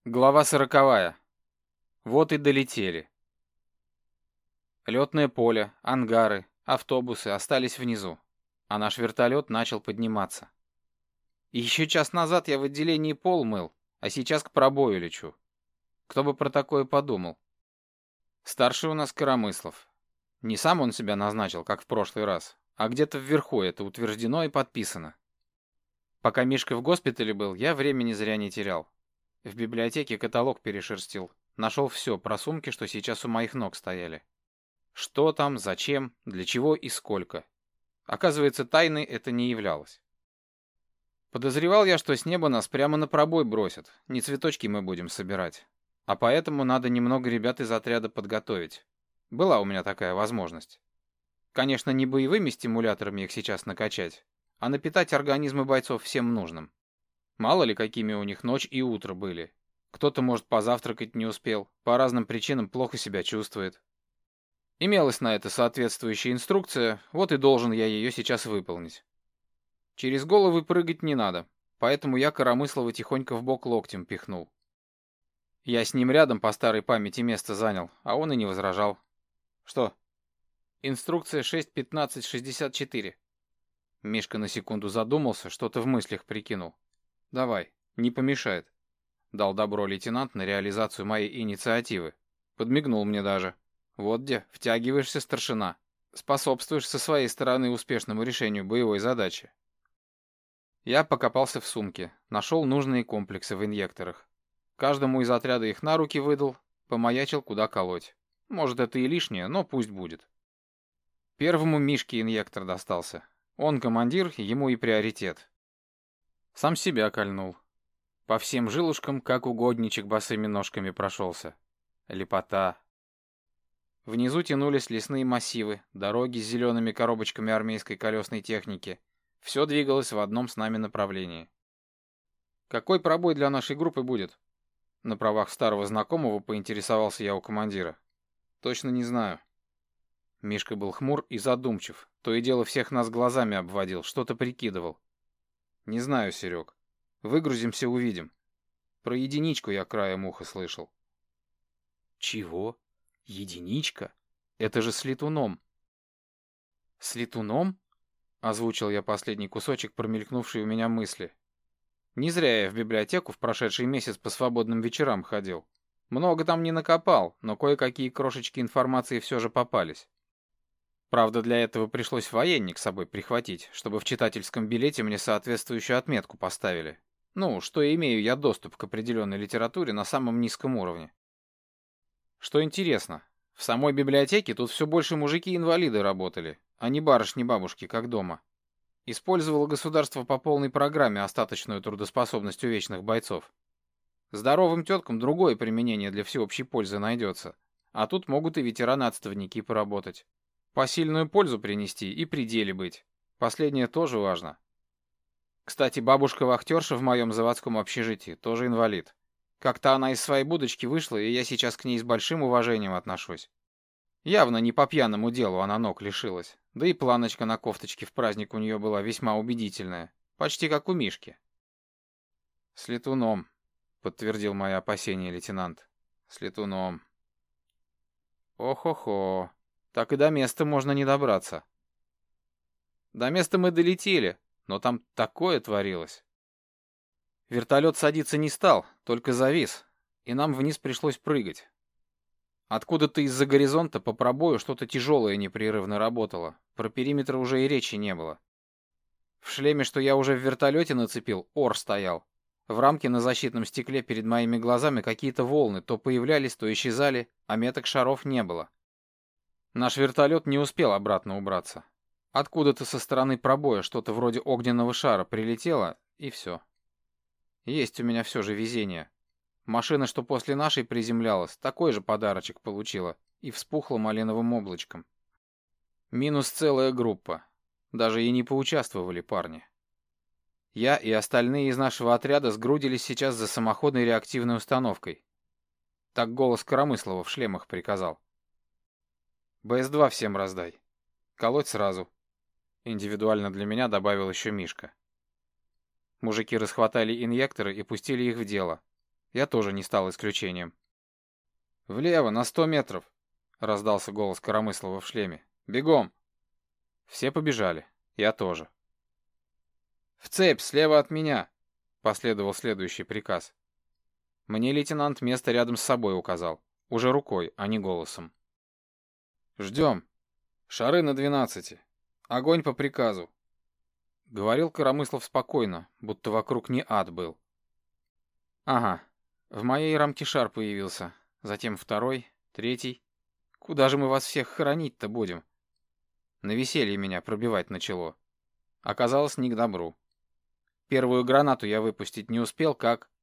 Глава 40. Вот и долетели. Летное поле, ангары, автобусы остались внизу, а наш вертолет начал подниматься. И еще час назад я в отделении пол мыл, а сейчас к пробою лечу. Кто бы про такое подумал. Старший у нас Коромыслов. Не сам он себя назначил, как в прошлый раз, а где-то вверху это утверждено и подписано. Пока Мишка в госпитале был, я времени зря не терял. В библиотеке каталог перешерстил. Нашел все про сумки, что сейчас у моих ног стояли. Что там, зачем, для чего и сколько. Оказывается, тайной это не являлось. Подозревал я, что с неба нас прямо на пробой бросят. Не цветочки мы будем собирать. А поэтому надо немного ребят из отряда подготовить. Была у меня такая возможность. Конечно, не боевыми стимуляторами их сейчас накачать, а напитать организмы бойцов всем нужным. Мало ли, какими у них ночь и утро были. Кто-то, может, позавтракать не успел, по разным причинам плохо себя чувствует. Имелась на это соответствующая инструкция, вот и должен я ее сейчас выполнить. Через головы прыгать не надо, поэтому я Коромыслова тихонько в бок локтем пихнул. Я с ним рядом по старой памяти место занял, а он и не возражал. Что? Инструкция 6.15.64. Мишка на секунду задумался, что-то в мыслях прикинул. Давай, не помешает. Дал добро лейтенант на реализацию моей инициативы. Подмигнул мне даже. Вот где, втягиваешься, старшина. Способствуешь со своей стороны успешному решению боевой задачи. Я покопался в сумке, нашел нужные комплексы в инъекторах. Каждому из отряда их на руки выдал, помаячил, куда колоть. Может, это и лишнее, но пусть будет. Первому Мишке инъектор достался. Он командир, ему и приоритет. Сам себя кольнул. По всем жилушкам, как угодничек, босыми ножками прошелся. Лепота. Внизу тянулись лесные массивы, дороги с зелеными коробочками армейской колесной техники. Все двигалось в одном с нами направлении. «Какой пробой для нашей группы будет?» На правах старого знакомого поинтересовался я у командира. «Точно не знаю». Мишка был хмур и задумчив. То и дело всех нас глазами обводил, что-то прикидывал. «Не знаю, Серег. Выгрузимся, увидим. Про единичку я краем уха слышал». «Чего? Единичка? Это же с летуном». «С летуном?» — озвучил я последний кусочек промелькнувшей у меня мысли. Не зря я в библиотеку в прошедший месяц по свободным вечерам ходил. Много там не накопал, но кое-какие крошечки информации все же попались. Правда, для этого пришлось военник с собой прихватить, чтобы в читательском билете мне соответствующую отметку поставили. Ну, что имею я доступ к определенной литературе на самом низком уровне. Что интересно, в самой библиотеке тут все больше мужики-инвалиды работали, а не барышни-бабушки, как дома. Использовало государство по полной программе остаточную трудоспособность увечных бойцов. Здоровым теткам другое применение для всеобщей пользы найдется, а тут могут и ветераны-отставники поработать. Посильную пользу принести и при деле быть. Последнее тоже важно. Кстати, бабушка-вахтерша в моем заводском общежитии тоже инвалид. Как-то она из своей будочки вышла, и я сейчас к ней с большим уважением отношусь. Явно не по пьяному делу она ног лишилась. Да и планочка на кофточке в праздник у нее была весьма убедительная. Почти как у Мишки. «С летуном», — подтвердил мои опасения лейтенант. «С летуном». «Ох-охо. Так и до места можно не добраться». До места мы долетели, но там такое творилось. Вертолет садиться не стал, только завис, и нам вниз пришлось прыгать. Откуда-то из-за горизонта по пробою что-то тяжелое непрерывно работало. Про периметр уже и речи не было. В шлеме, что я уже в вертолете нацепил, ор стоял. В рамке на защитном стекле перед моими глазами какие-то волны то появлялись, то исчезали, а меток шаров не было. Наш вертолет не успел обратно убраться. Откуда-то со стороны пробоя что-то вроде огненного шара прилетело, и все. Есть у меня все же везение. Машина, что после нашей приземлялась, такой же подарочек получила и вспухла малиновым облачком. Минус целая группа. Даже и не поучаствовали парни. Я и остальные из нашего отряда сгрудились сейчас за самоходной реактивной установкой. Так голос Коромыслова в шлемах приказал. БС-2 всем раздай. Колоть сразу. Индивидуально для меня добавил еще Мишка. Мужики расхватали инъекторы и пустили их в дело. Я тоже не стал исключением. «Влево, на 100 метров!» — раздался голос Коромыслова в шлеме. «Бегом!» Все побежали. Я тоже. «В цепь, слева от меня!» — последовал следующий приказ. Мне лейтенант место рядом с собой указал. Уже рукой, а не голосом. «Ждем. Шары на 12. Огонь по приказу!» Говорил Коромыслов спокойно, будто вокруг не ад был. «Ага, в моей рамке шар появился. Затем второй, третий. Куда же мы вас всех хоронить-то будем?» На веселье меня пробивать начало. Оказалось, не к добру. Первую гранату я выпустить не успел, как...